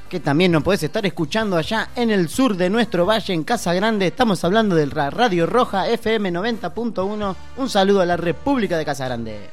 que también nos podés estar escuchando allá en el sur de nuestro valle, en Casa Grande. Estamos hablando de la Radio Roja FM 90.1. Un saludo a la República de Casa Grande.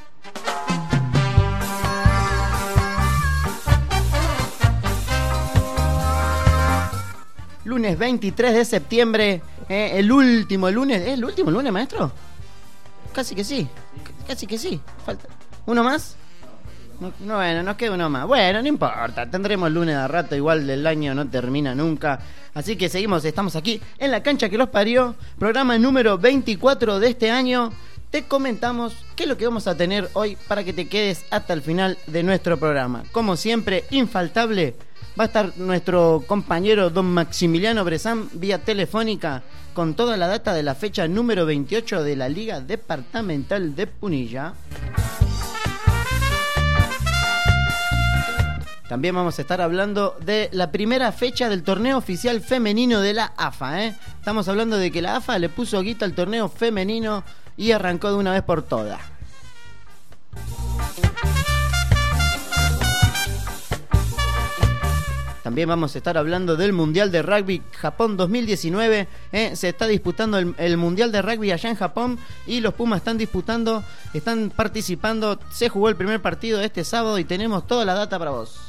Lunes 23 de septiembre, el último lunes. ¿Es el último lunes, maestro? Casi que sí. Falta ¿uno más? No, bueno, nos queda uno más. Bueno, no importa, tendremos lunes de rato. Igual el año no termina nunca. Así que seguimos, estamos aquí en la cancha que los parió. Programa número 24 de este año. Te comentamos qué es lo que vamos a tener hoy para que te quedes hasta el final de nuestro programa. Como siempre, infaltable, va a estar nuestro compañero don Maximiliano Bresán vía telefónica con toda la data de la fecha número 28 de la Liga Departamental de Punilla. También vamos a estar hablando de la primera fecha del torneo oficial femenino de la AFA, Estamos hablando de que la AFA le puso guita al torneo femenino y arrancó de una vez por todas. También vamos a estar hablando del Mundial de Rugby Japón 2019. Se está disputando el Mundial de Rugby allá en Japón y los Pumas están participando. Se jugó el primer partido este sábado y tenemos toda la data para vos.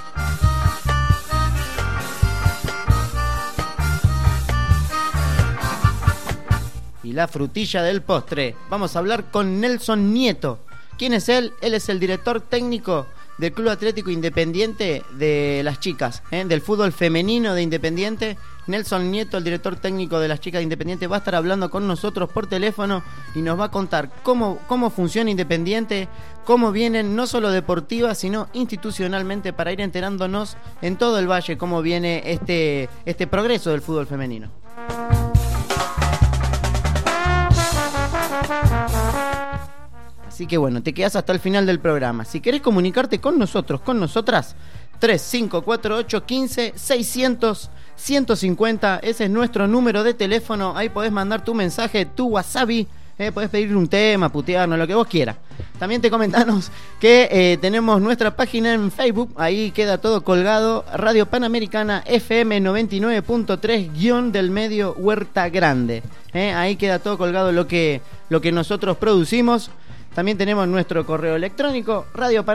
Y la frutilla del postre. Vamos a hablar con Nelson Nieto. ¿Quién es él? Él es el director técnico del Club Atlético Independiente de las chicas, del fútbol femenino de Independiente. Nelson Nieto, el director técnico de las chicas de Independiente, va a estar hablando con nosotros por teléfono y nos va a contar cómo funciona Independiente, cómo vienen no solo deportiva, sino institucionalmente, para ir enterándonos en todo el valle cómo viene este progreso del fútbol femenino. Así que bueno, te quedás hasta el final del programa. Si querés comunicarte con nosotros, con nosotras, 3548 15 600 150, ese es nuestro número de teléfono. Ahí podés mandar tu mensaje, tu wasabi, podés pedir un tema, putearnos, lo que vos quieras. También te comentamos que tenemos nuestra página en Facebook, ahí queda todo colgado, Radio Panamericana FM 99.3 del medio Huerta Grande. Ahí queda todo colgado lo que nosotros producimos. También tenemos nuestro correo electrónico,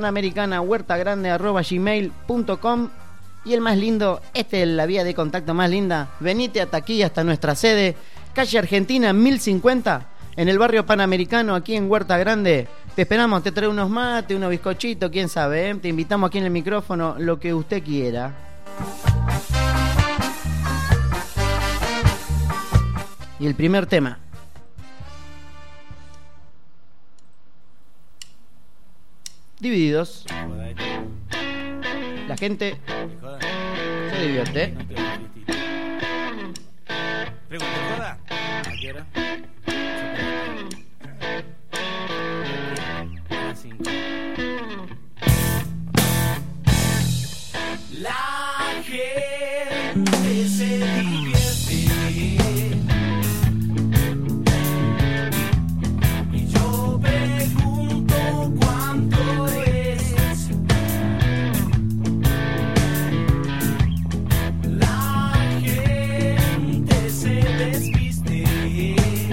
radiopanamericanahuertagrande@gmail.com. Y el más lindo, es la vía de contacto más linda, venite hasta aquí, hasta nuestra sede, calle Argentina 1050, en el barrio Panamericano, aquí en Huerta Grande. Te esperamos, te trae unos mates, unos bizcochitos, quién sabe, Te invitamos aquí en el micrófono, lo que usted quiera. Y el primer tema. Divididos. La gente se divierte. Pregunta, ¿joda? ¿A qué hora? La gente se divierte. Y yo pregunto cuánto es. La gente se desviste.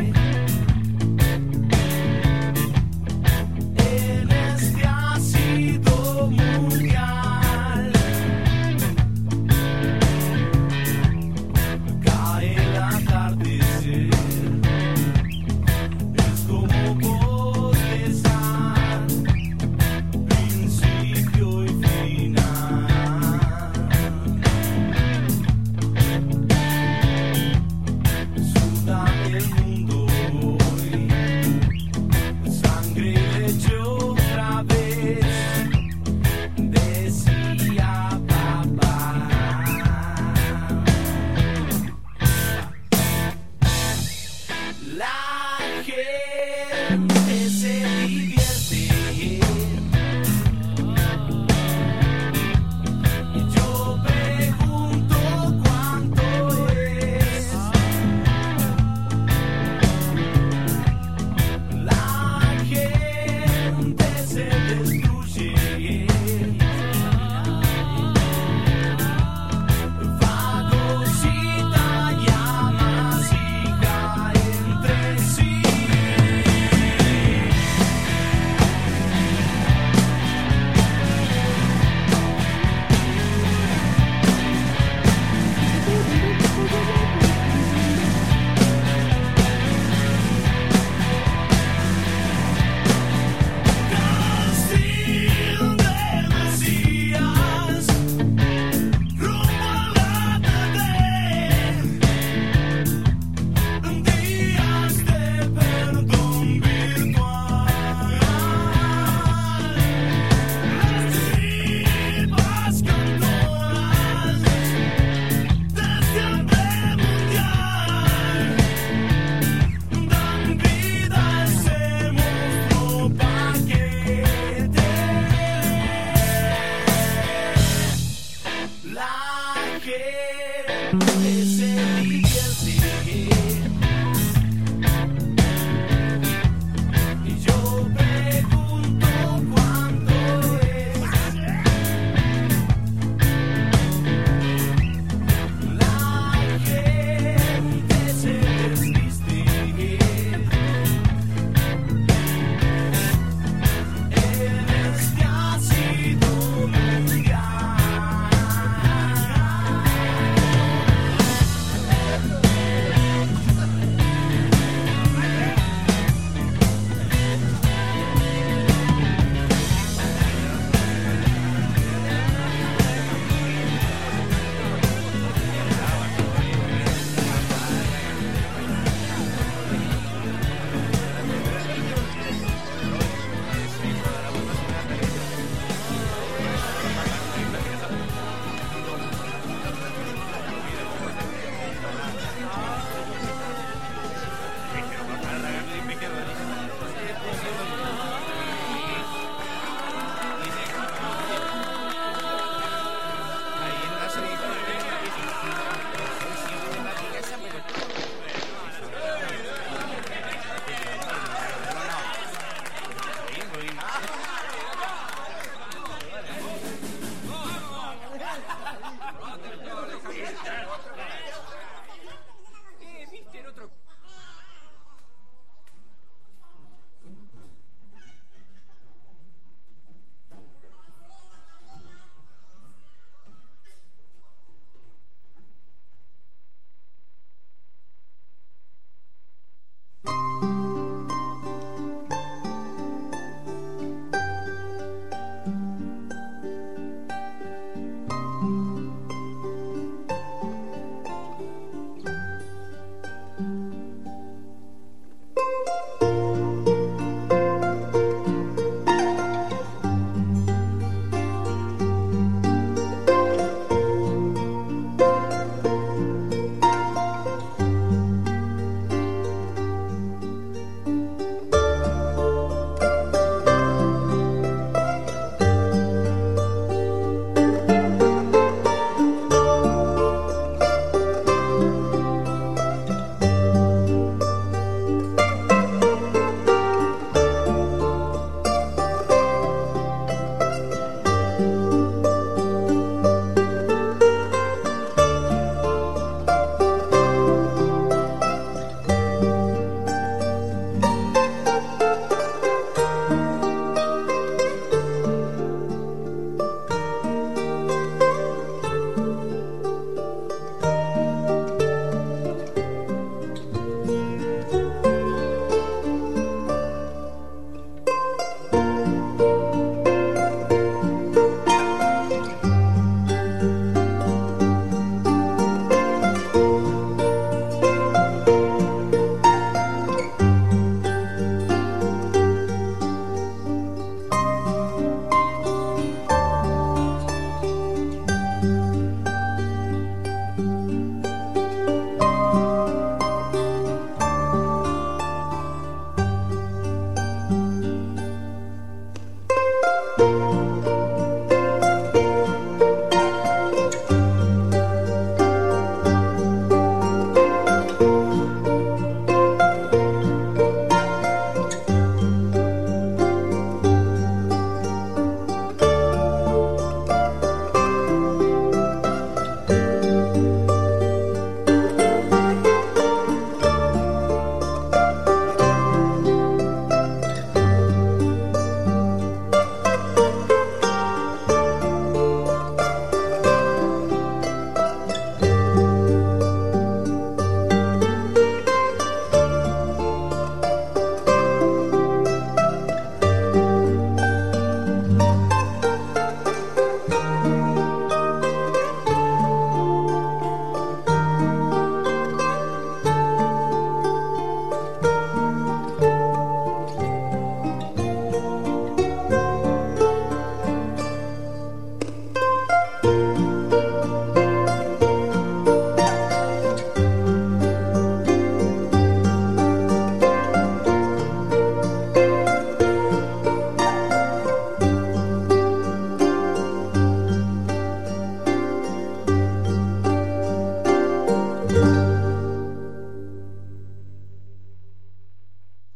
gente se divierte. Y yo pregunto cuánto es. La gente se desviste en este ácido mundial.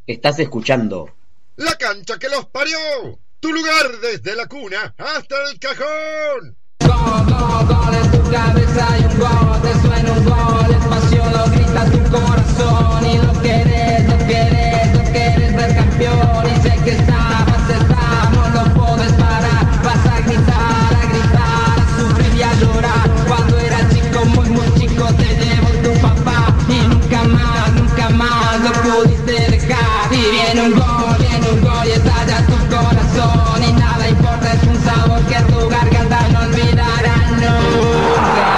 Estás escuchando La cancha que los parió. Tu lugar desde la cuna hasta el cajón. Gol, en tu cabeza hay un gol, te suena un gol, es pasión, lo grita tu corazón y lo querés ver campeón y sé que estamos, no puedes parar, vas a gritar, a sufrir y a llorar. Cuando era chico, muy chico, te llevó tu papá y nunca más lo pudiste dejar. Y viene un gol y estalla tu corazón y nada importa, es un sabor que tu garganta no olvidará nunca.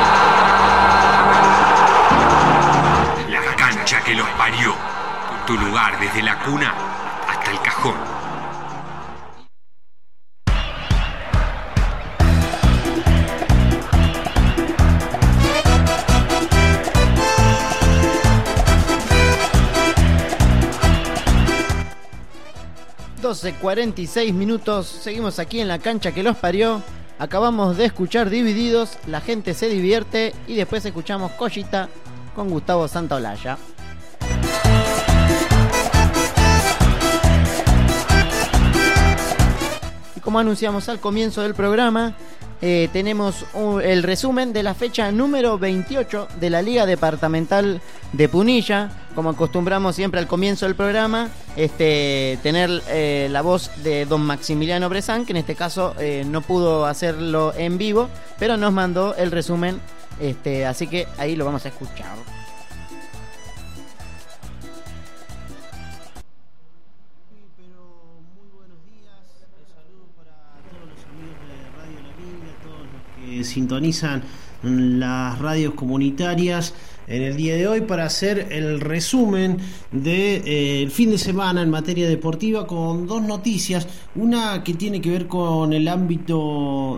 La cancha que los parió. Tu lugar desde la cuna hasta el cajón. ...12:46, seguimos aquí en la cancha que los parió. Acabamos de escuchar Divididos, La gente se divierte y después escuchamos Collita con Gustavo Santaolalla. Y como anunciamos al comienzo del programa, tenemos el resumen de la fecha número 28 de la Liga Departamental de Punilla. Como acostumbramos siempre al comienzo del programa, tener la voz de don Maximiliano Bresán, que en este caso no pudo hacerlo en vivo, pero nos mandó el resumen, así que ahí lo vamos a escuchar. Sintonizan las radios comunitarias en el día de hoy para hacer el resumen del fin de semana en materia deportiva con dos noticias, una que tiene que ver con el ámbito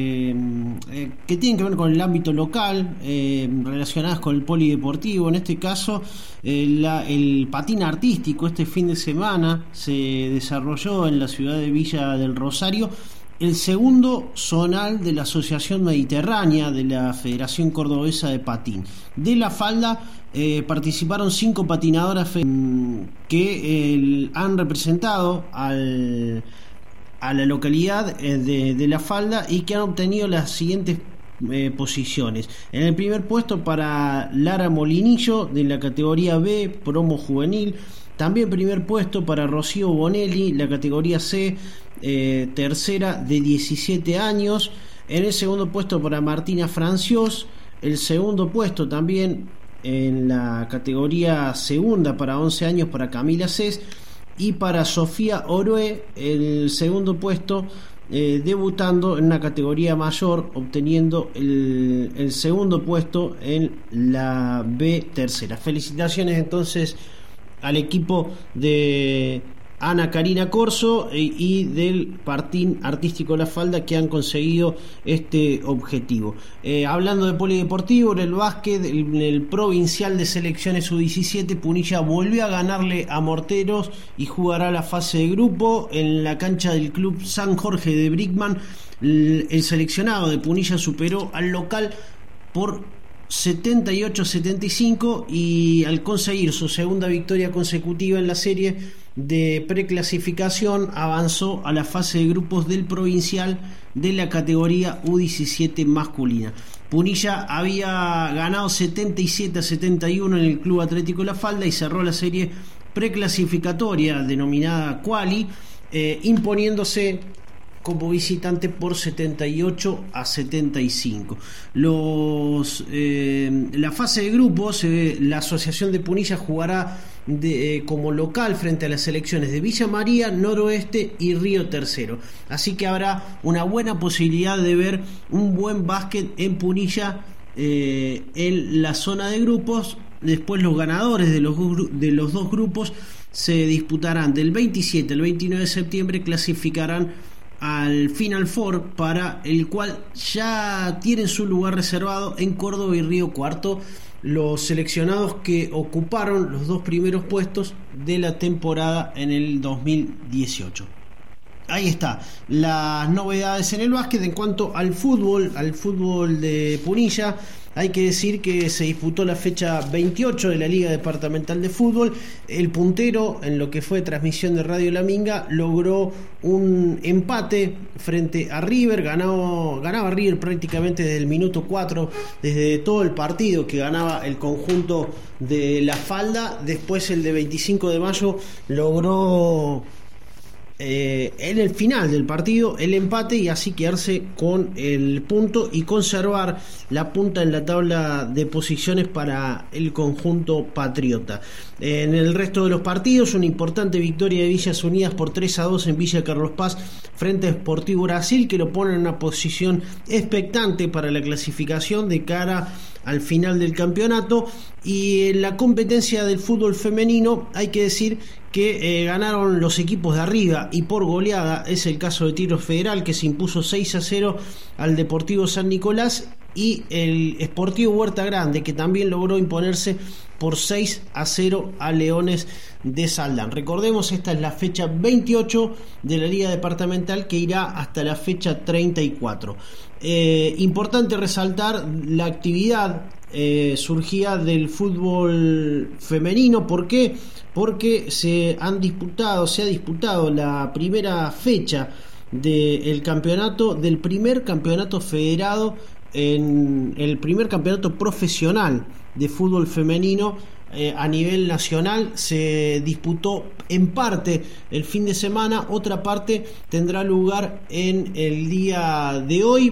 local, relacionadas con el polideportivo. En este caso el patín artístico. Este fin de semana se desarrolló en la ciudad de Villa del Rosario el segundo zonal de la Asociación Mediterránea de la Federación Cordobesa de Patín. De la falda participaron 5 patinadoras que han representado a la localidad de la falda y que han obtenido las siguientes posiciones. En el primer puesto para Lara Molinillo de la categoría B, promo juvenil. También primer puesto para Rocío Bonelli, la categoría C, tercera de 17 años. En el segundo puesto para Martina Francios. El segundo puesto también en la categoría segunda para 11 años para Camila Cés. Y para Sofía Orue, el segundo puesto, debutando en una categoría mayor, obteniendo el segundo puesto en la B tercera. Felicitaciones entonces al equipo de Ana Karina Corso y del Patín Artístico La Falda, que han conseguido este objetivo. Hablando de polideportivo, en el básquet, en el provincial de selecciones U17, Punilla volvió a ganarle a Morteros y jugará la fase de grupo en la cancha del Club San Jorge de Brickman. El seleccionado de Punilla superó al local por 78-75 y al conseguir su segunda victoria consecutiva en la serie de preclasificación avanzó a la fase de grupos del provincial de la categoría U17 masculina. Punilla había ganado 77-71 en el Club Atlético La Falda y cerró la serie preclasificatoria denominada Quali, imponiéndose como visitante por 78-75. La fase de grupos, la Asociación de Punilla jugará como local frente a las selecciones de Villa María, Noroeste y Río Tercero. Así que habrá una buena posibilidad de ver un buen básquet en Punilla en la zona de grupos. Después los ganadores de los dos grupos se disputarán del 27 al 29 de septiembre, clasificarán al Final Four, para el cual ya tienen su lugar reservado en Córdoba y Río Cuarto los seleccionados que ocuparon los dos primeros puestos de la temporada en el 2018. Ahí está las novedades en el básquet. En cuanto al fútbol de Punilla, hay que decir que se disputó la fecha 28 de la Liga Departamental de Fútbol. El puntero, en lo que fue transmisión de Radio La Minga, logró un empate frente a River. Ganaba River prácticamente desde el minuto 4, desde todo el partido que ganaba el conjunto de La Falda. Después el de 25 de mayo logró en el final del partido el empate y así quedarse con el punto y conservar la punta en la tabla de posiciones para el conjunto patriota. En el resto de los partidos, una importante victoria de Villas Unidas por 3-2 en Villa Carlos Paz frente a Sportivo Brasil, que lo pone en una posición expectante para la clasificación de cara al final del campeonato. Y en la competencia del fútbol femenino hay que decir que ganaron los equipos de arriba y por goleada. Es el caso de Tiro Federal, que se impuso 6-0 al Deportivo San Nicolás, y el Sportivo Huerta Grande, que también logró imponerse por 6-0 a Leones de Saldán. Recordemos, esta es la fecha 28 de la Liga Departamental, que irá hasta la fecha 34. Importante resaltar la actividad surgida del fútbol femenino. ¿Por qué? Porque se ha disputado la primera fecha del campeonato, del primer campeonato federado, en el primer campeonato profesional de fútbol femenino a nivel nacional. Se disputó en parte el fin de semana, otra parte tendrá lugar en el día de hoy,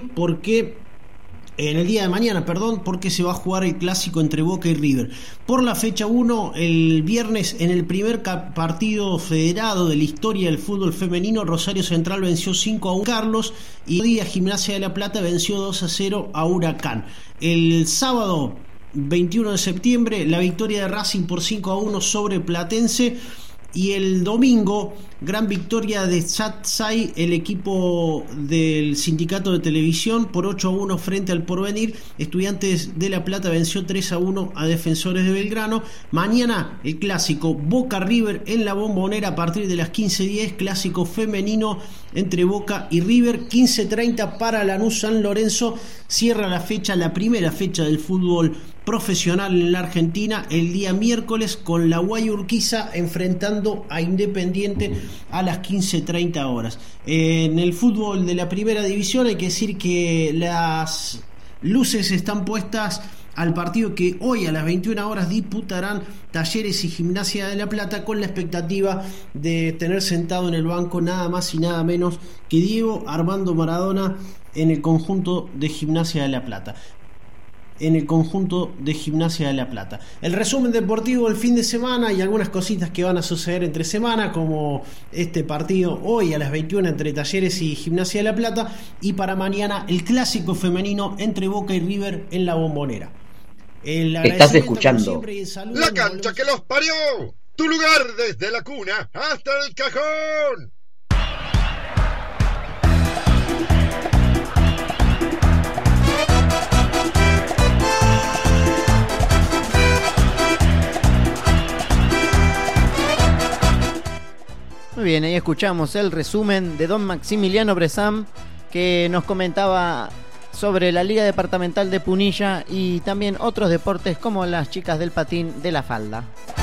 en el día de mañana, porque se va a jugar el clásico entre Boca y River. Por la fecha 1, el viernes, en el primer partido federado de la historia del fútbol femenino, Rosario Central venció 5-1 a Carlos, y día Gimnasia de La Plata venció 2-0 a Huracán. El sábado 21 de septiembre, la victoria de Racing por 5-1 sobre Platense. Y el domingo, gran victoria de Satsai, el equipo del sindicato de televisión, por 8-1 frente al Porvenir. Estudiantes de La Plata venció 3-1 a Defensores de Belgrano. Mañana el clásico Boca River en la Bombonera a partir de las 15:10, clásico femenino entre Boca y River. 15:30 para Lanús San Lorenzo. Cierra la primera fecha del fútbol profesional en la Argentina el día miércoles, con la Guayurquiza enfrentando a Independiente a las 15:30 horas. En el fútbol de la primera división hay que decir que las luces están puestas al partido que hoy a las 21 horas disputarán Talleres y Gimnasia de La Plata, con la expectativa de tener sentado en el banco nada más y nada menos que Diego Armando Maradona en el conjunto de Gimnasia de La Plata. El resumen deportivo del fin de semana y algunas cositas que van a suceder entre semana, como este partido hoy a las 21 entre Talleres y Gimnasia de La Plata, y para mañana el clásico femenino entre Boca y River en la Bombonera. Estás escuchando La cancha que los parió, tu lugar desde la cuna hasta el cajón. Muy bien, ahí escuchamos el resumen de don Maximiliano Bresam, que nos comentaba sobre la Liga Departamental de Punilla y también otros deportes como las chicas del patín de La Falda.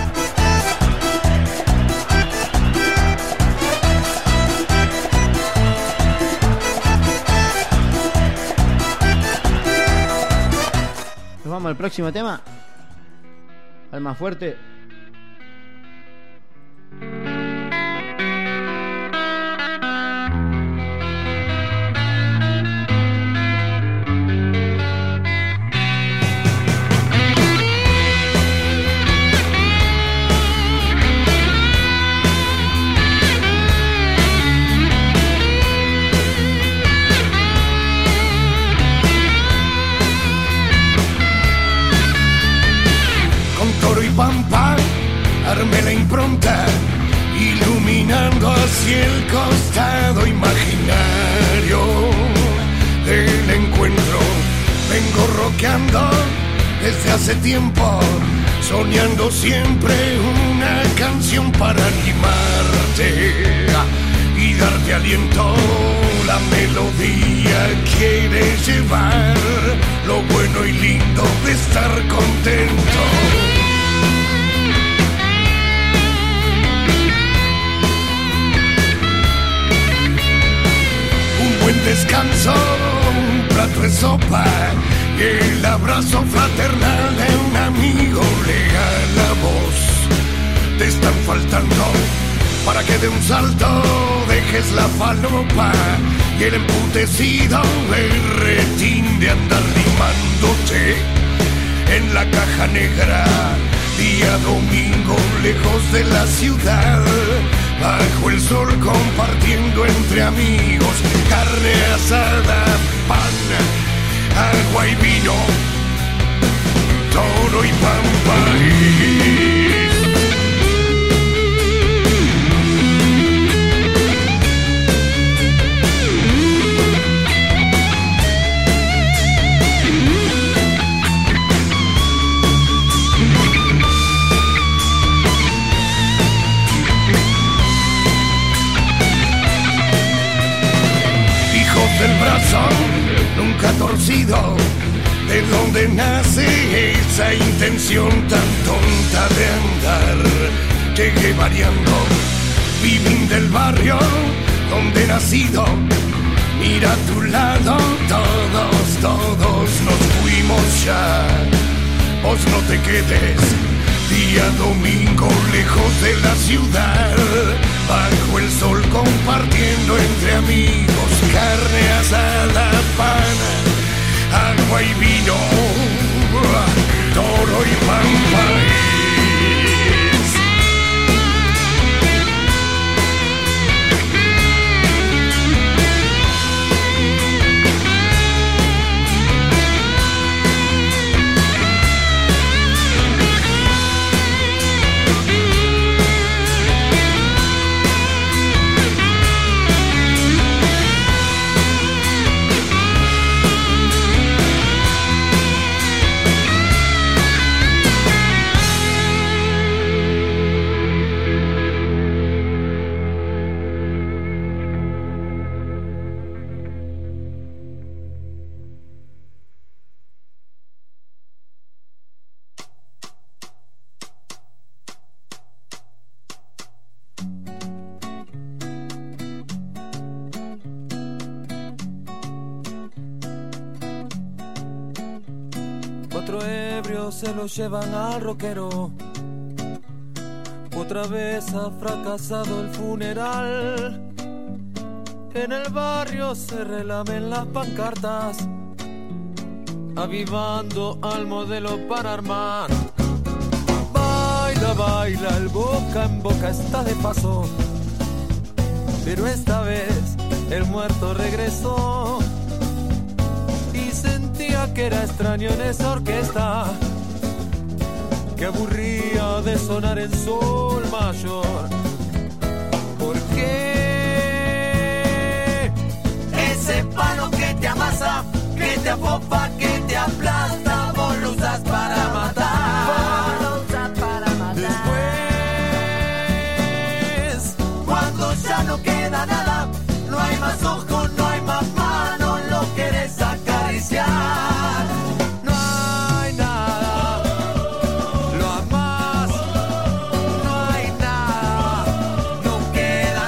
Nos vamos al próximo tema, al más fuerte. Pampa, armé la impronta, iluminando hacia el costado imaginario del encuentro. Vengo rockeando desde hace tiempo, soñando siempre una canción para animarte y darte aliento. La melodía quiere llevar lo bueno y lindo de estar contento. Un buen descanso, un plato de sopa y el abrazo fraternal de un amigo le la voz. Te están faltando para que de un salto dejes la falopa y el emputecido berretín de andar limándote en la caja negra. Día domingo lejos de la ciudad, bajo el sol compartiendo entre amigos carne asada, pan, agua y vino, toro y pampa. Del brazo nunca torcido, de donde nace esa intención tan tonta de andar. Llegué variando, vivín del barrio donde he nacido. Mira a tu lado, todos nos fuimos ya. Vos no te quedes, día domingo lejos de la ciudad, bajo el sol compartiendo entre amigos carne asada, pan, agua y vino, toro y pampa. Cuatro ebrios se lo llevan al rockero. Otra vez ha fracasado el funeral. En el barrio se relamen las pancartas, avivando al modelo para armar. Baila, baila, el boca en boca está de paso, pero esta vez el muerto regresó. Sentía que era extraño en esa orquesta que aburría de sonar en sol mayor. ¿Por qué? Ese palo que te amasa, que te apopa, que te aplasta, vos lo usas para matar. Después, cuando ya no queda nada, no hay más ojos, no hay más manos, lo querés acariciar. No hay nada, lo amás, no hay nada, no queda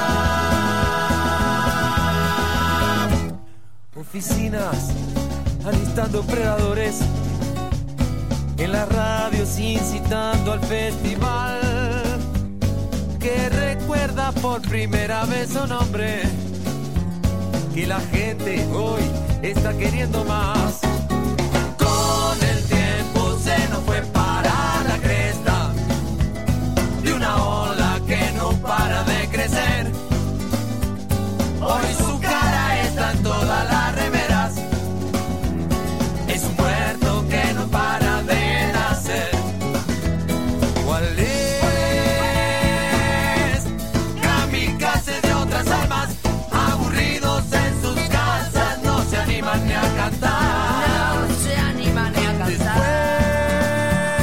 nada. Oficinas alistando predadores, en las radios incitando al festival, que recuerda por primera vez su nombre, que la gente hoy está queriendo más. Con el tiempo se nos fue para la cresta de una ola que no para de crecer. Hoy su cara está en todas las remeras, es un puerto que no para de nacer. ¿Cuál es? Kamikaze de otras almas, aburridos en sus casas, no se animan ni a cantar. No se animan ni a cantar.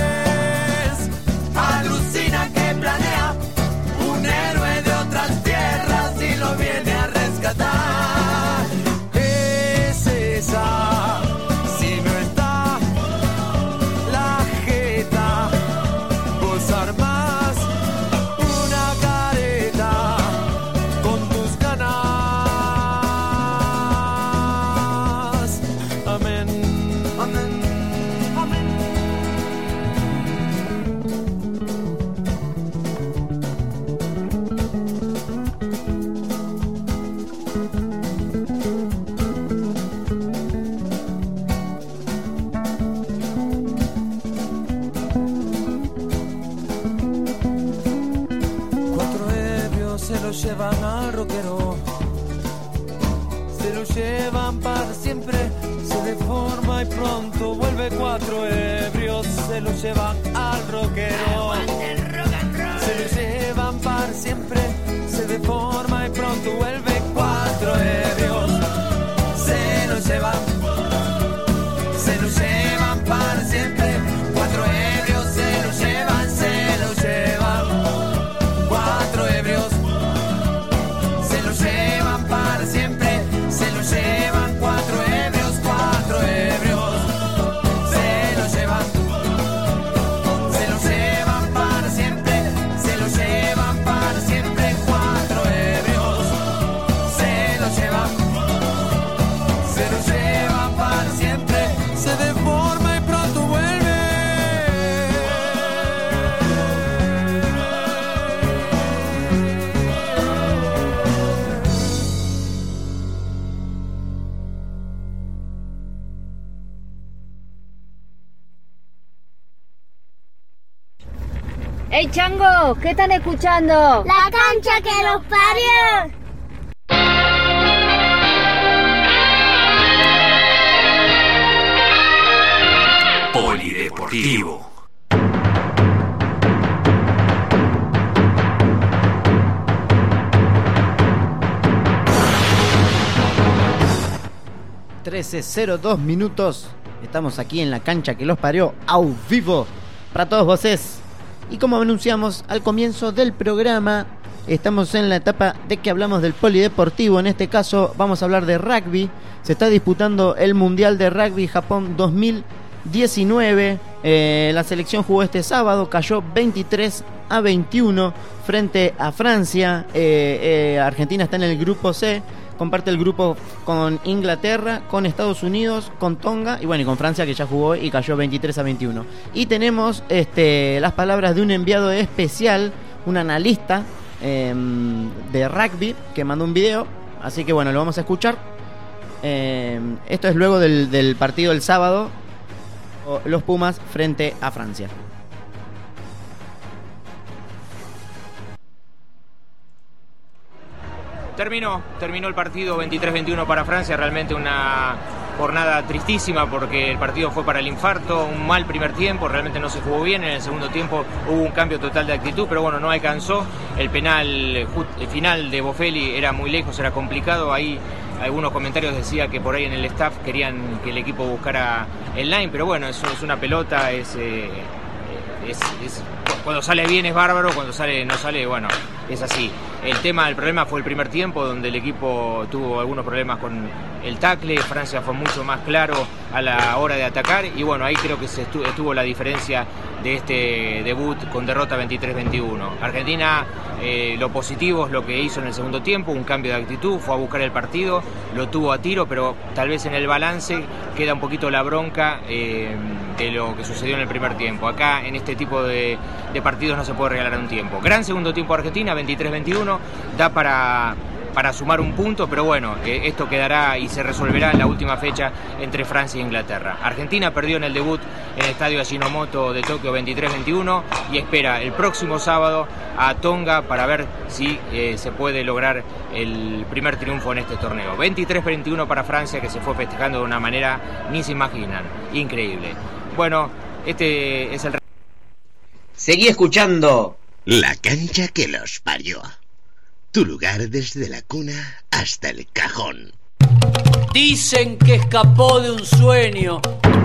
llevan para siempre, se deforma y pronto vuelve. 4 ebrios se lo llevan al rockero. Se lo llevan para siempre, se deforma y pronto vuelve. 4 ebrios se lo llevan para siempre. 4 ebrios se lo llevan. 4 ebrios se lo llevan para siempre, se lo llevan. 4 ebrios se lo llevan para siempre, se lo llevan para siempre. 4 ebrios se lo llevan para siempre, se deforma y pronto vuelve. ¡Ey, chango! ¿Qué están escuchando? ¡La cancha que los parió! Polideportivo. (13:02). Estamos aquí en la cancha que los parió, au vivo, para todos vosotros. Y como anunciamos al comienzo del programa, estamos en la etapa de que hablamos del polideportivo. En este caso vamos a hablar de rugby. Se está disputando el Mundial de Rugby Japón 2019. La selección jugó este sábado, cayó 23-21 frente a Francia. Argentina está en el grupo C. Comparte el grupo con Inglaterra, con Estados Unidos, con Tonga y bueno, y con Francia, que ya jugó y cayó 23-21. Y tenemos las palabras de un enviado especial, un analista de rugby, que mandó un video. Así que bueno, lo vamos a escuchar. Esto es luego del partido del sábado, los Pumas frente a Francia. Terminó el partido 23-21 para Francia, realmente una jornada tristísima porque el partido fue para el infarto, un mal primer tiempo, realmente no se jugó bien, en el segundo tiempo hubo un cambio total de actitud, pero bueno, no alcanzó, el penal final de Bofelli era muy lejos, era complicado, ahí algunos comentarios decían que por ahí en el staff querían que el equipo buscara el line, pero bueno, eso es una pelota, cuando sale bien es bárbaro, cuando no sale, bueno, es así. El problema fue el primer tiempo, donde el equipo tuvo algunos problemas con el tackle. Francia fue mucho más claro a la hora de atacar y bueno, ahí creo que estuvo la diferencia de este debut con derrota 23-21. Argentina, lo positivo es lo que hizo en el segundo tiempo, un cambio de actitud, fue a buscar el partido, lo tuvo a tiro, pero tal vez en el balance queda un poquito la bronca de lo que sucedió en el primer tiempo. Acá en este tipo de partidos no se puede regalar un tiempo. Gran segundo tiempo Argentina, 23-21, da para sumar un punto, pero bueno, esto quedará y se resolverá en la última fecha entre Francia e Inglaterra. Argentina perdió en el debut en el estadio Ajinomoto de Tokio 23-21 y espera el próximo sábado a Tonga para ver si se puede lograr el primer triunfo en este torneo. 23-21 para Francia, que se fue festejando de una manera ni se imaginan, increíble. Bueno, este es el... Seguí escuchando La cancha que los parió. Tu lugar desde la cuna hasta el cajón. Dicen que escapó de un sueño.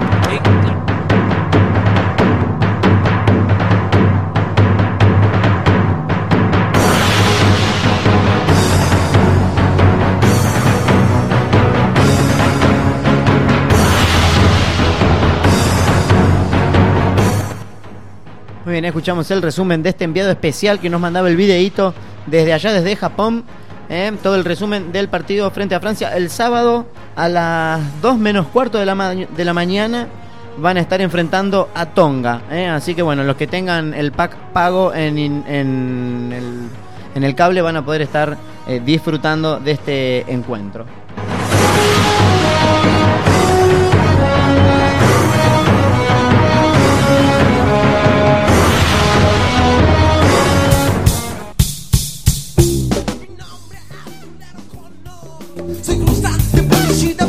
Muy bien, escuchamos el resumen de este enviado especial que nos mandaba el videíto desde allá, desde Japón. Todo el resumen del partido frente a Francia. El sábado a las 2 menos cuarto de la mañana van a estar enfrentando a Tonga. Así que bueno, los que tengan el pack pago en el cable van a poder estar disfrutando de este encuentro. Soy constante, parecido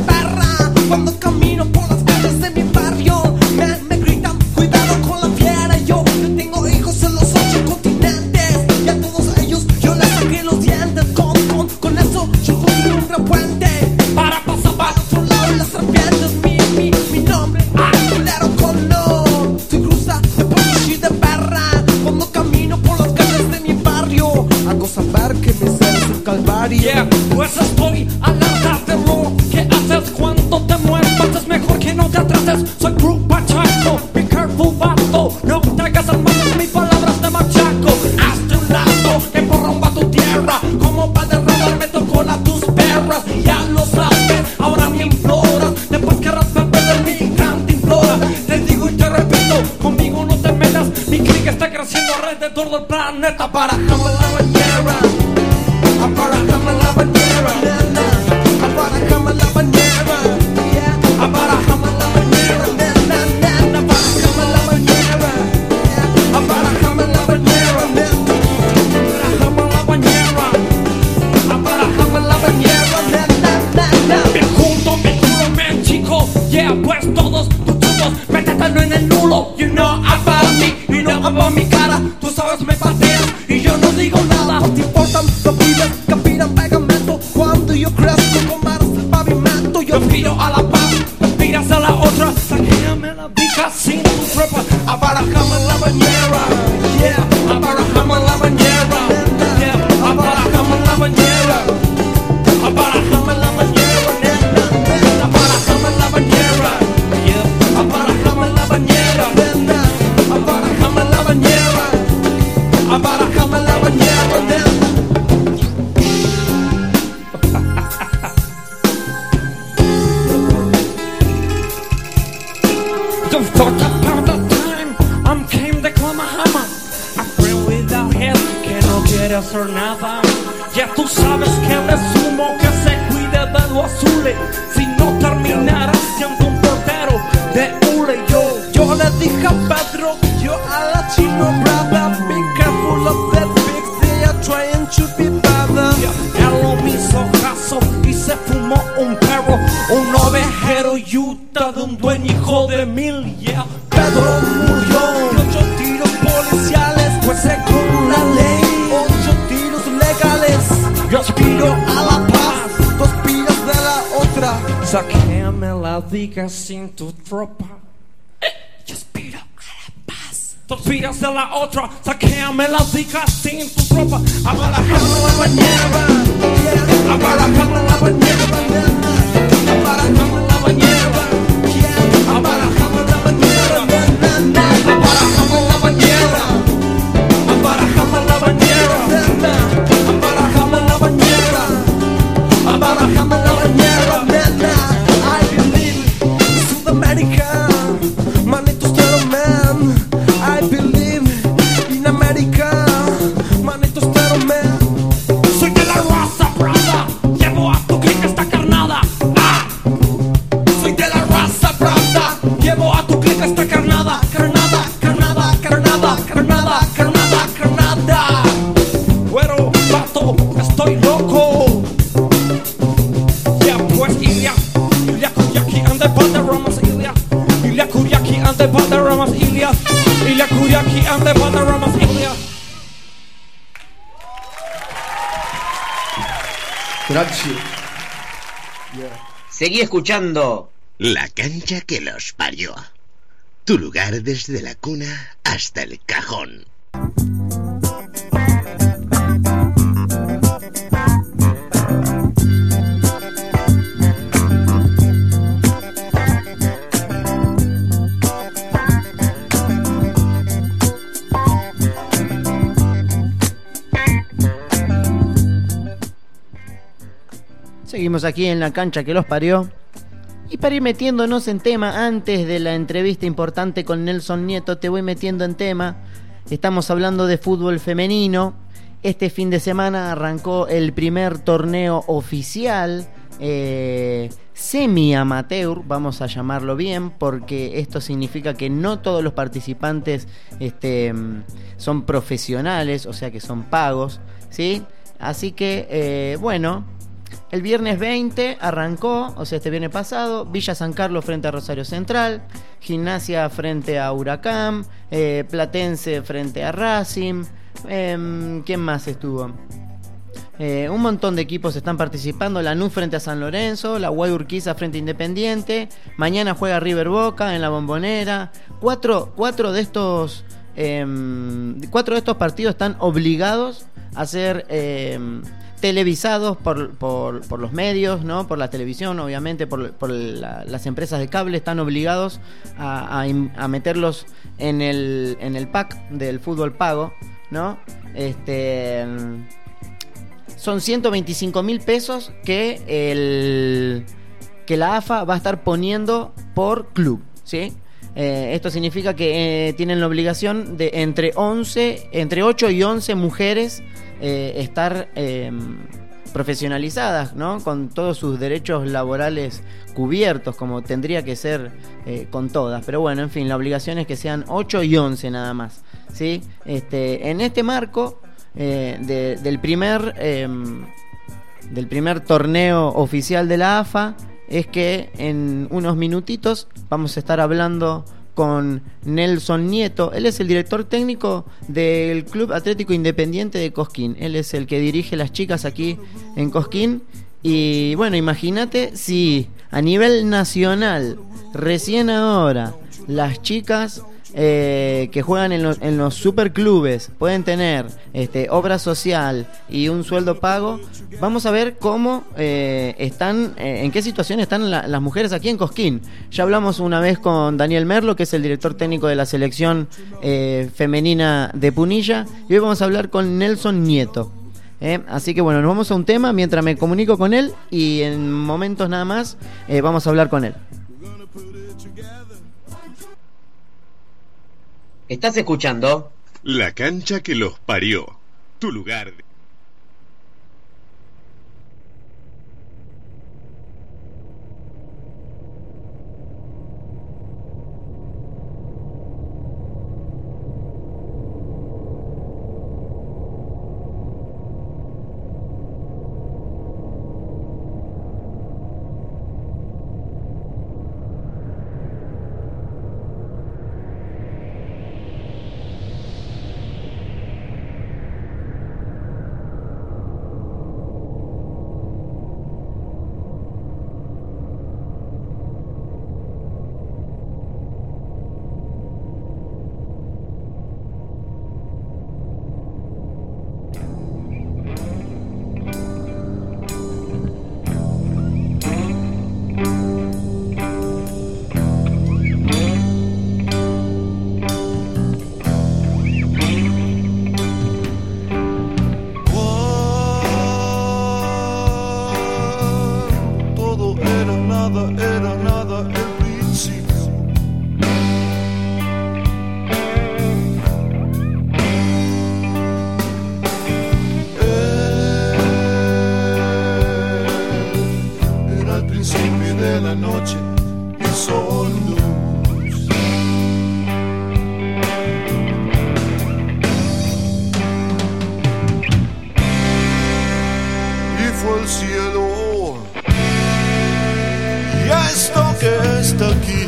la neta para jamás la bañera. Para jamás la bañera, nena. Para jamás la bañera, yeah. Para jamás la bañera, nena, nena. Para jamás la bañera, yeah. Para jamás la bañera, nena. Para jamás la bañera, para jamás la bañera, nena, nena. Bien junto, bien duro, bien chico, yeah. Pues todos tus chicos, métetelo en el nulo. You know about me, you know about mi cara. Tú sabes me pateas y yo no digo nada. No te importan los pibes que aspiran pegamento. Cuando yo crezco con manos el pavimento, yo aspiro a la paz, aspiras a la otra. Saquéame la bica sin tu tropa. Abarajame la bañera, yeah. Abarajame la bañera, yeah. Abarajame la bañera. Abarajame la bañera, nena, nena. Abarajame la bañera, yeah. Abarajame la bañera, nena. Abarajame la bañera. Abarajame la bañera, nena. Don't talk about the time I'm came de Clamahama. A friend without head que no quiere hacer nada. Ya tú sabes que resumo que se cuide de lo azul. Si no terminará siendo un portero de hule. Yo le dije a Pedro, yo a la chino brother. Be careful of that pigs, they are trying to be better. Él lo me hizo caso y se fumó un perro. Un ovejero yuta de un dueño hijo de mil, yeah. Pedro murió de 8 tiros policiales, pues según la ley 8 tiros legales. Yo aspiro a la paz, tú aspiras de la otra. Saquéame la diga sin tu tropa. Yo aspiro a la paz, tú aspiras de la otra. Saquéame la diga sin tu tropa. Abarajame la bañera, yeah. Abarajame la bañera, nena. Abarajame la bañera, yeah. Abarajame la bañera, nena, nena. Abarajame la bañera. Abarajame la bañera, nena. Abarajame la bañera. Abarajame la bañera, nena. I believe in South America. Manitos Tero Man. I believe in America. Manitos Tero Man. Soy de la raza brava. Llevo a tu clica esta carnada. Ah. Soy de la raza brava. Llevo a tu clica esta carnada. Carnada, carnada, carnada, carnada, carnada, carnada. Güero, vato, estoy loco. Ya pues Ilya Kuriaki and the Valderramas, Ilya Kuriaki and the Valderramas, Ilya Kuriaki and the Valderramas, Ilya. Grazie. Seguí escuchando La cancha que los parió. Tu lugar desde la cuna hasta el cajón. Seguimos aquí en La cancha que los parió. Y para ir metiéndonos en tema, antes de la entrevista importante con Nelson Nieto, te voy metiendo en tema. Estamos hablando de fútbol femenino. Este fin de semana arrancó el primer torneo oficial, semi-amateur, vamos a llamarlo bien, porque esto significa que no todos los participantes son profesionales, o sea que son pagos, ¿sí? Así que, bueno, el viernes 20 arrancó, o sea, este viernes pasado, Villa San Carlos frente a Rosario Central, Gimnasia frente a Huracán, Platense frente a Racing, ¿quién más estuvo? Un montón de equipos están participando. Lanús frente a San Lorenzo, la Guay Urquiza frente a Independiente. Mañana juega River Boca en la Bombonera. Cuatro de estos partidos están obligados a ser televisados por los medios, ¿no? Por la televisión, obviamente, por las empresas de cable están obligados a meterlos en el pack del fútbol pago, ¿no? Son 125.000 pesos que la AFA va a estar poniendo por club, ¿sí? Esto significa que tienen la obligación de entre 8 y 11 mujeres estar profesionalizadas, ¿no? Con todos sus derechos laborales cubiertos, como tendría que ser con todas. Pero bueno, en fin, la obligación es que sean 8 y 11 nada más, ¿sí? En este marco del primer torneo oficial de la AFA, es que en unos minutitos vamos a estar hablando con Nelson Nieto. Él es el director técnico del Club Atlético Independiente de Cosquín. Él es el que dirige las chicas aquí en Cosquín. Y bueno, imagínate si a nivel nacional, recién ahora, las chicas que juegan en los superclubes pueden tener obra social y un sueldo pago. Vamos a ver cómo están, en qué situación están las mujeres aquí en Cosquín. Ya hablamos una vez con Daniel Merlo, que es el director técnico de la selección femenina de Punilla, y hoy vamos a hablar con Nelson Nieto. Así que bueno, nos vamos a un tema mientras me comunico con él, y en momentos nada más vamos a hablar con él. ¿Estás escuchando? La cancha que los parió. Tu lugar. Era nada el principio. Era el principio de la noche y sol luz. Y fue el cielo. Y a esto que está aquí,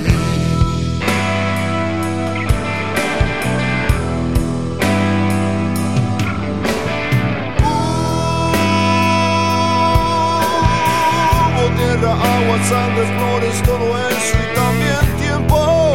tierra, agua, sangre, flores, todo eso y también tiempo.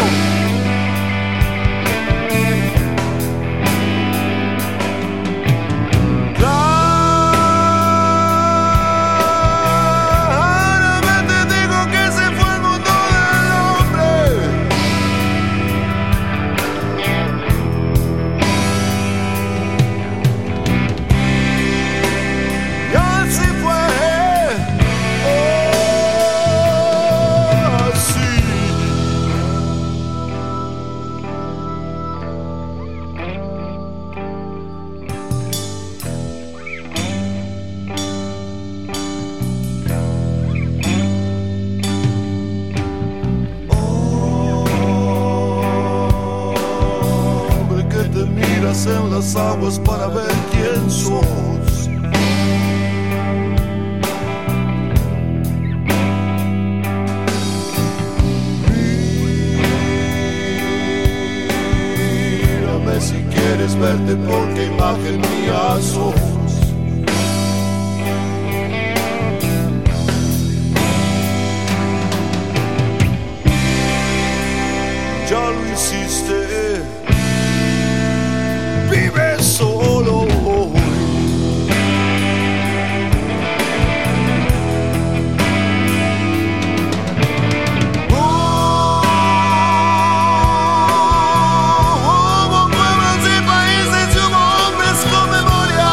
En las aguas para ver quién sos. Mírame si quieres verte, porque imagen mía sos. Ya lo hiciste. Vive solo hoy. Hubo pueblos y países y hubo hombres con memoria.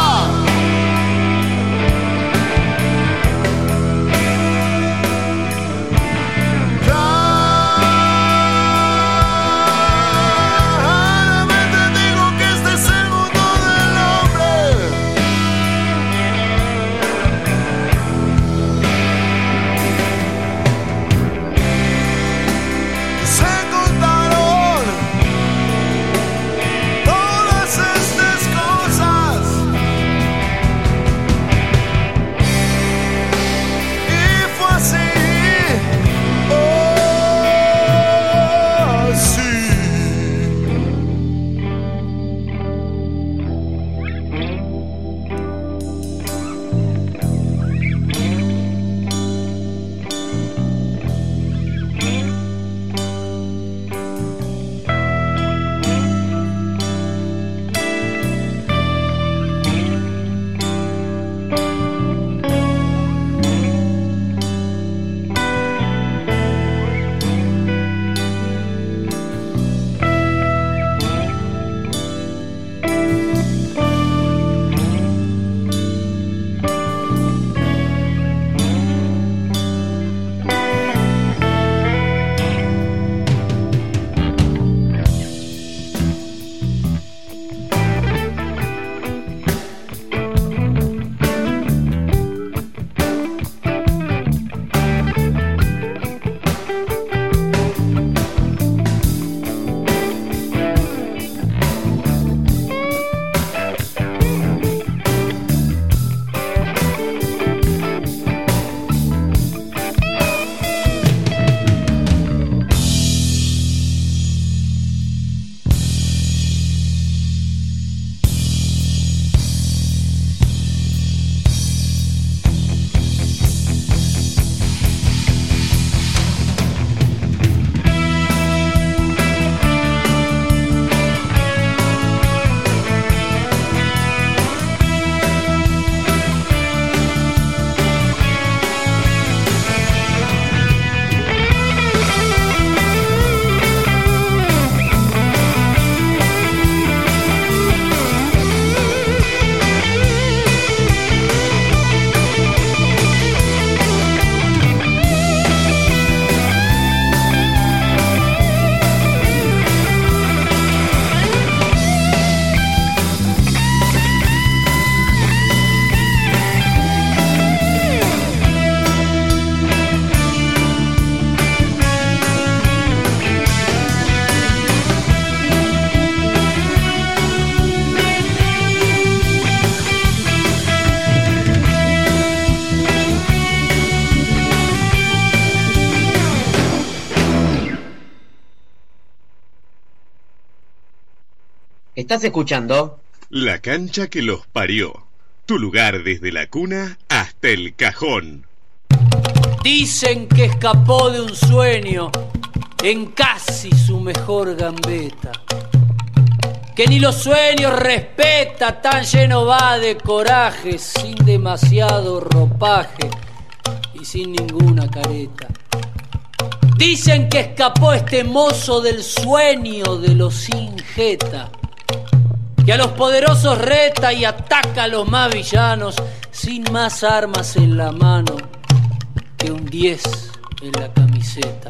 ¿Estás escuchando? La cancha que los parió. Tu lugar desde la cuna hasta el cajón. Dicen que escapó de un sueño en casi su mejor gambeta. Que ni los sueños respeta, tan lleno va de coraje, sin demasiado ropaje y sin ninguna careta. Dicen que escapó este mozo del sueño de los sin jeta, que a los poderosos reta y ataca a los más villanos, sin más armas en la mano que un 10 en la camiseta.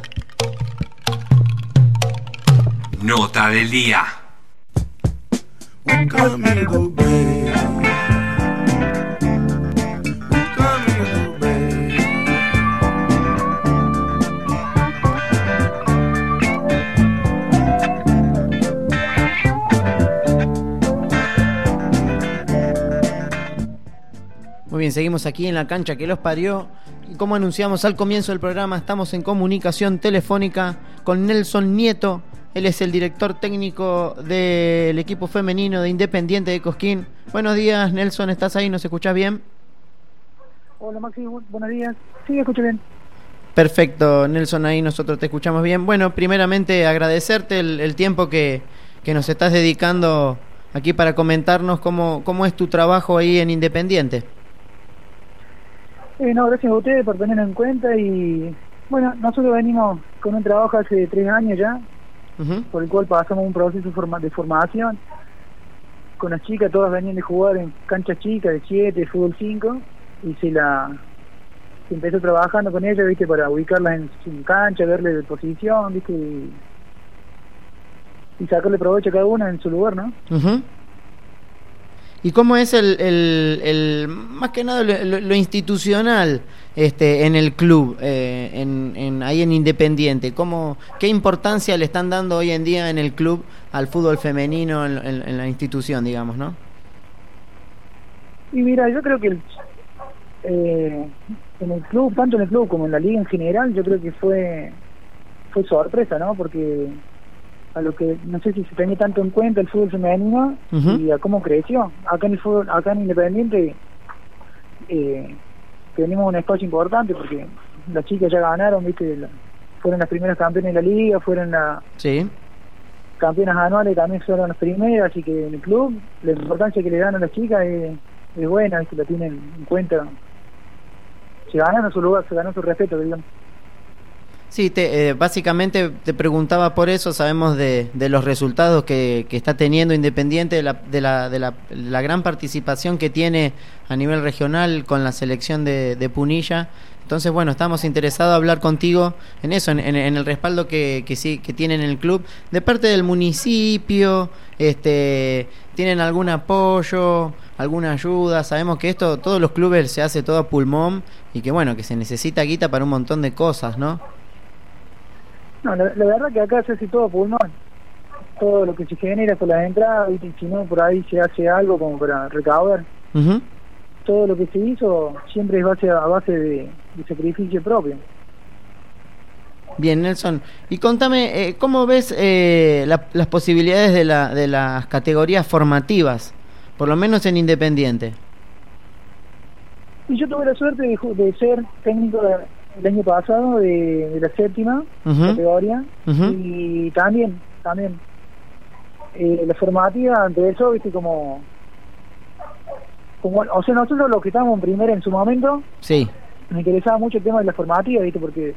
Nota del día. Muy bien, seguimos aquí en la cancha que los parió. Y como anunciamos al comienzo del programa, estamos en comunicación telefónica con Nelson Nieto. Él es el director técnico del equipo femenino de Independiente de Cosquín. Buenos días, Nelson, ¿estás ahí? ¿Nos escuchás bien? Hola, Maxi, buenos días. Sí, escucho bien. Perfecto, Nelson, ahí nosotros te escuchamos bien. Bueno, primeramente agradecerte el tiempo que nos estás dedicando aquí para comentarnos cómo es tu trabajo ahí en Independiente. No, gracias a ustedes por tenerlo en cuenta y bueno, nosotros venimos con un trabajo hace 3 años ya, por el cual pasamos un proceso de formación con las chicas. Todas venían de jugar en canchas chicas de 7, fútbol 5 y se empezó trabajando con ellas, viste, para ubicarlas en cancha, verle de posición, viste, y sacarle provecho a cada una en su lugar, ¿no? ¿Y cómo es el más que nada lo institucional en el club, ahí en Independiente? ¿Qué importancia le están dando hoy en día en el club al fútbol femenino en la institución, digamos, no? Y mira, yo creo que en el club, tanto en el club como en la liga en general, yo creo que fue sorpresa, ¿no? Porque a lo que no sé si se tenía tanto en cuenta el fútbol femenino y a cómo creció acá en el fútbol, acá en Independiente, tenemos un espacio importante porque las chicas ya ganaron, viste, fueron las primeras campeonas de la liga, fueron campeonas anuales, también fueron las primeras, así que en el club la importancia que le dan a las chicas es buena, viste, la tienen en cuenta, se ganaron su lugar, se ganó su respeto, digamos. Sí, básicamente te preguntaba por eso. Sabemos de los resultados que está teniendo Independiente, de la gran participación que tiene a nivel regional con la selección de Punilla. Entonces, bueno, estamos interesados en hablar contigo en eso, en el respaldo que tienen en el club. De parte del municipio, ¿tienen algún apoyo, alguna ayuda? Sabemos que todos los clubes se hace todo a pulmón y que, bueno, que se necesita guita para un montón de cosas, ¿no? No, la verdad que acá se hace todo pulmón, todo lo que se genera por las entradas, y si no por ahí se hace algo como para recaudar. Todo lo que se hizo siempre es a base de sacrificio propio. Bien, Nelson, y contame, ¿cómo ves las posibilidades de las categorías formativas, por lo menos en Independiente? Y yo tuve la suerte de ser técnico el año pasado de la 7ª categoría, y también la formativa empezó, viste, como o sea, nosotros los que estábamos en primera en su momento, me interesaba mucho el tema de la formativa, viste, porque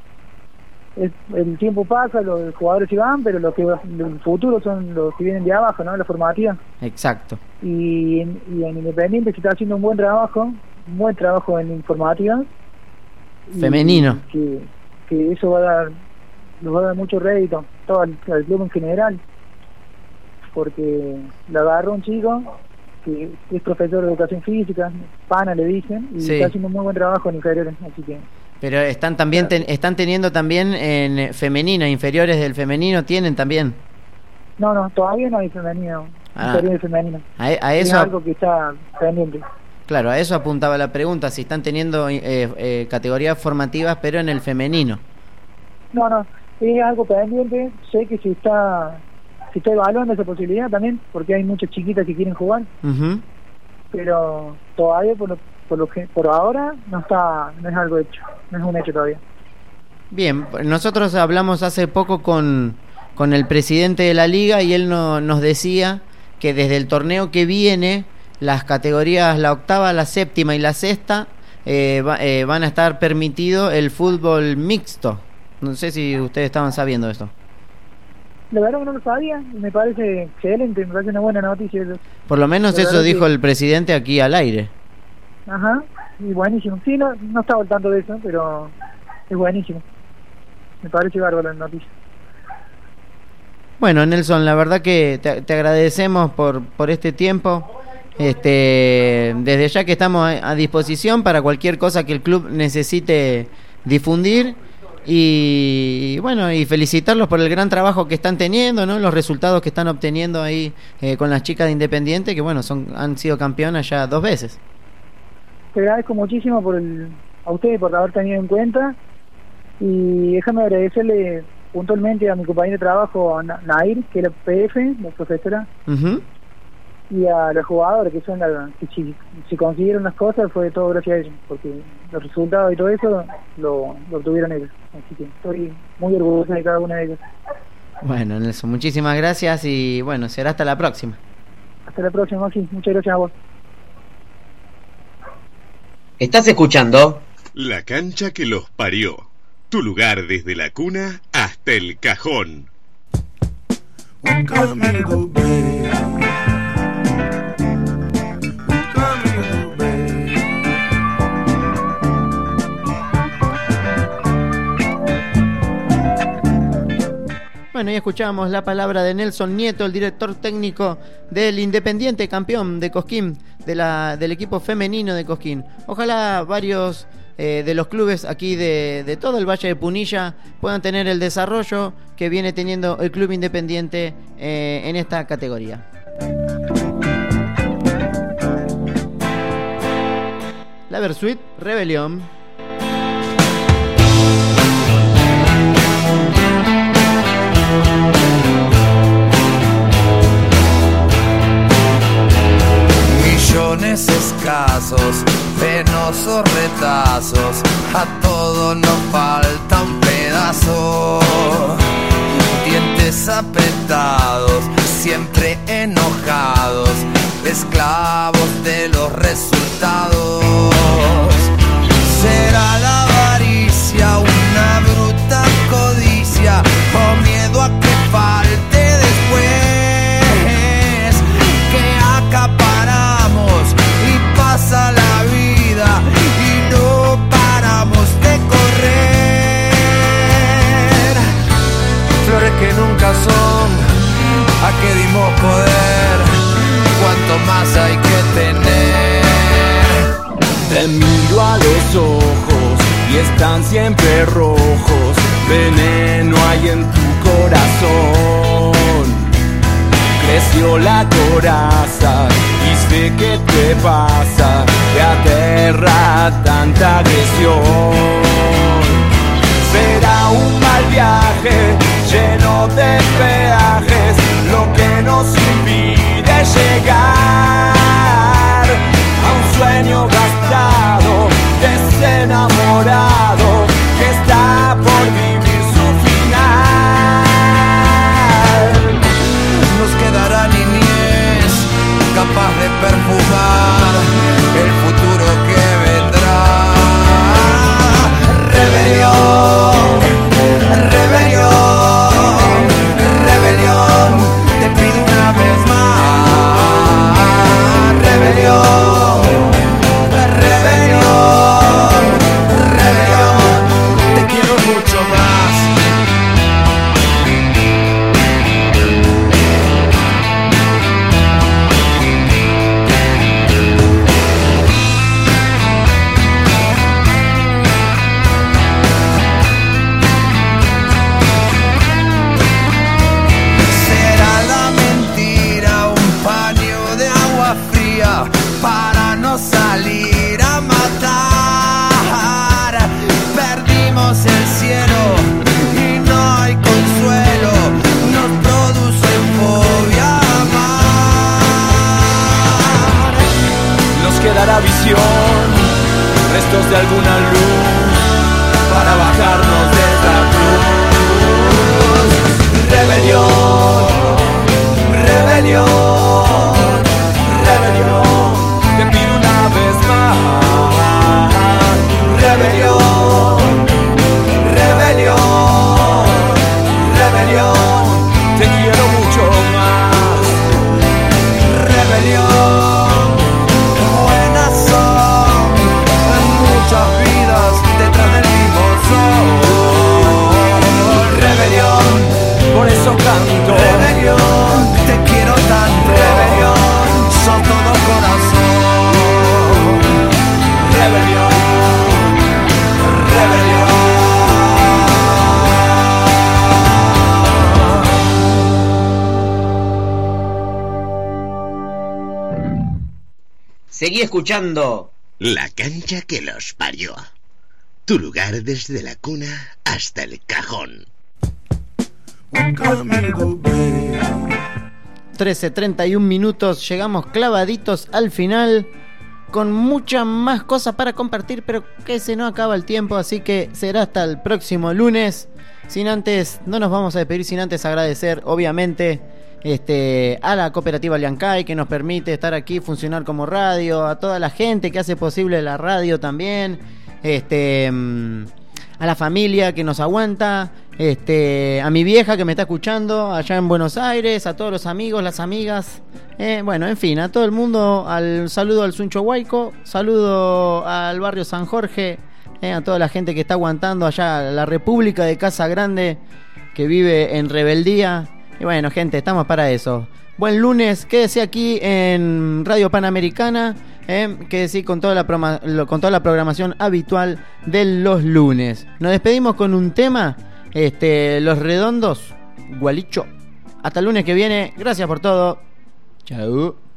el tiempo pasa, los jugadores se van, pero los futuros son los que vienen de abajo, ¿no? La formativa. Exacto. Y en Independiente se está haciendo un buen trabajo en informativa femenino, que eso nos va a dar mucho rédito todo al club en general, porque la agarró un chico que es profesor de educación física, Pana le dicen, y está haciendo un muy buen trabajo en inferiores, así que. Pero están también están teniendo también en femenina, inferiores del femenino tienen también. No, todavía no hay femenino, inferiores femenino. A eso es algo que está pendiente. Claro, a eso apuntaba la pregunta, si están teniendo categorías formativas, pero en el femenino. No, es algo pendiente. Sé que se está está evaluando esa posibilidad también, porque hay muchas chiquitas que quieren jugar, pero todavía por ahora no es algo hecho, no es un hecho todavía. Bien, nosotros hablamos hace poco con el presidente de la liga y él nos decía que desde el torneo que viene las categorías, la octava, la séptima y la sexta van a estar permitido el fútbol mixto. No sé si ustedes estaban sabiendo esto. La verdad que no lo sabía, me parece excelente, me parece una buena noticia eso. Por lo menos eso dijo el presidente aquí al aire. Ajá, y buenísimo. Sí, no estaba al tanto de eso, pero es buenísimo. Me parece bárbaro la noticia. Bueno, Nelson, la verdad que te agradecemos por este tiempo. Desde ya que estamos a disposición para cualquier cosa que el club necesite difundir. Y bueno, y felicitarlos por el gran trabajo que están teniendo, ¿no? Los resultados que están obteniendo ahí con las chicas de Independiente, que bueno, han sido campeonas ya 2 veces. Te agradezco muchísimo a ustedes por haber tenido en cuenta, y déjame agradecerle puntualmente a mi compañero de trabajo, Nair, que es la PF, la profesora, y a los jugadores, que son que si consiguieron las cosas fue todo gracias a ellos, porque los resultados y todo eso lo obtuvieron ellos. Así que estoy muy orgulloso de cada una de ellas. Bueno, Nelson, muchísimas gracias y bueno, será hasta la próxima. Hasta la próxima, Maxi. Muchas gracias a vos. ¿Estás escuchando? La cancha que los parió. Tu lugar desde la cuna hasta el cajón. Bueno, y escuchamos la palabra de Nelson Nieto, el director técnico del Independiente, campeón de Cosquín, del equipo femenino de Cosquín. Ojalá varios de los clubes aquí de todo el Valle de Punilla puedan tener el desarrollo que viene teniendo el Club Independiente en esta categoría. La Versuit Rebelión. Millones escasos, penosos retazos, a todo nos falta un pedazo. Dientes apretados, siempre enojados, esclavos de los resultados. Será la avaricia, una bruta codicia, o miedo a que falte después, que acaparamos y pasa la vida y no paramos de correr. Flores que nunca son, a que dimos poder, cuanto más hay que tener. Te miro a los ojos y están siempre rojos, veneno hay en tu corazón. Creció la coraza y sé qué te pasa, te aterra tanta agresión. Será un mal viaje lleno de peajes, lo que nos impide llegar a un sueño gastado, desenamorado, que está por vivir su final. Nos quedará niñez, capaz de perfumar el futuro que vendrá. Rebelión, rebelión, rebelión, te pido una vez más. Seguí escuchando La cancha que los parió. Tu lugar desde la cuna hasta el cajón. 13:31 minutos, llegamos clavaditos al final con muchas más cosas para compartir, pero que se nos acaba el tiempo, así que será hasta el próximo lunes. No nos vamos a despedir sin antes agradecer, obviamente, a la cooperativa Liancay, que nos permite estar aquí, funcionar como radio, a toda la gente que hace posible la radio también, a la familia que nos aguanta, a mi vieja que me está escuchando allá en Buenos Aires, a todos los amigos, las amigas, bueno, en fin, a todo el mundo, saludo al Suncho Huayco, saludo al barrio San Jorge, a toda la gente que está aguantando allá, la República de Casa Grande, que vive en rebeldía. Y bueno, gente, estamos para eso. Buen lunes, quédese aquí en Radio Panamericana, quédese con toda la programación habitual de los lunes. Nos despedimos con un tema, Los Redondos, Gualicho. Hasta el lunes que viene, gracias por todo. Chau.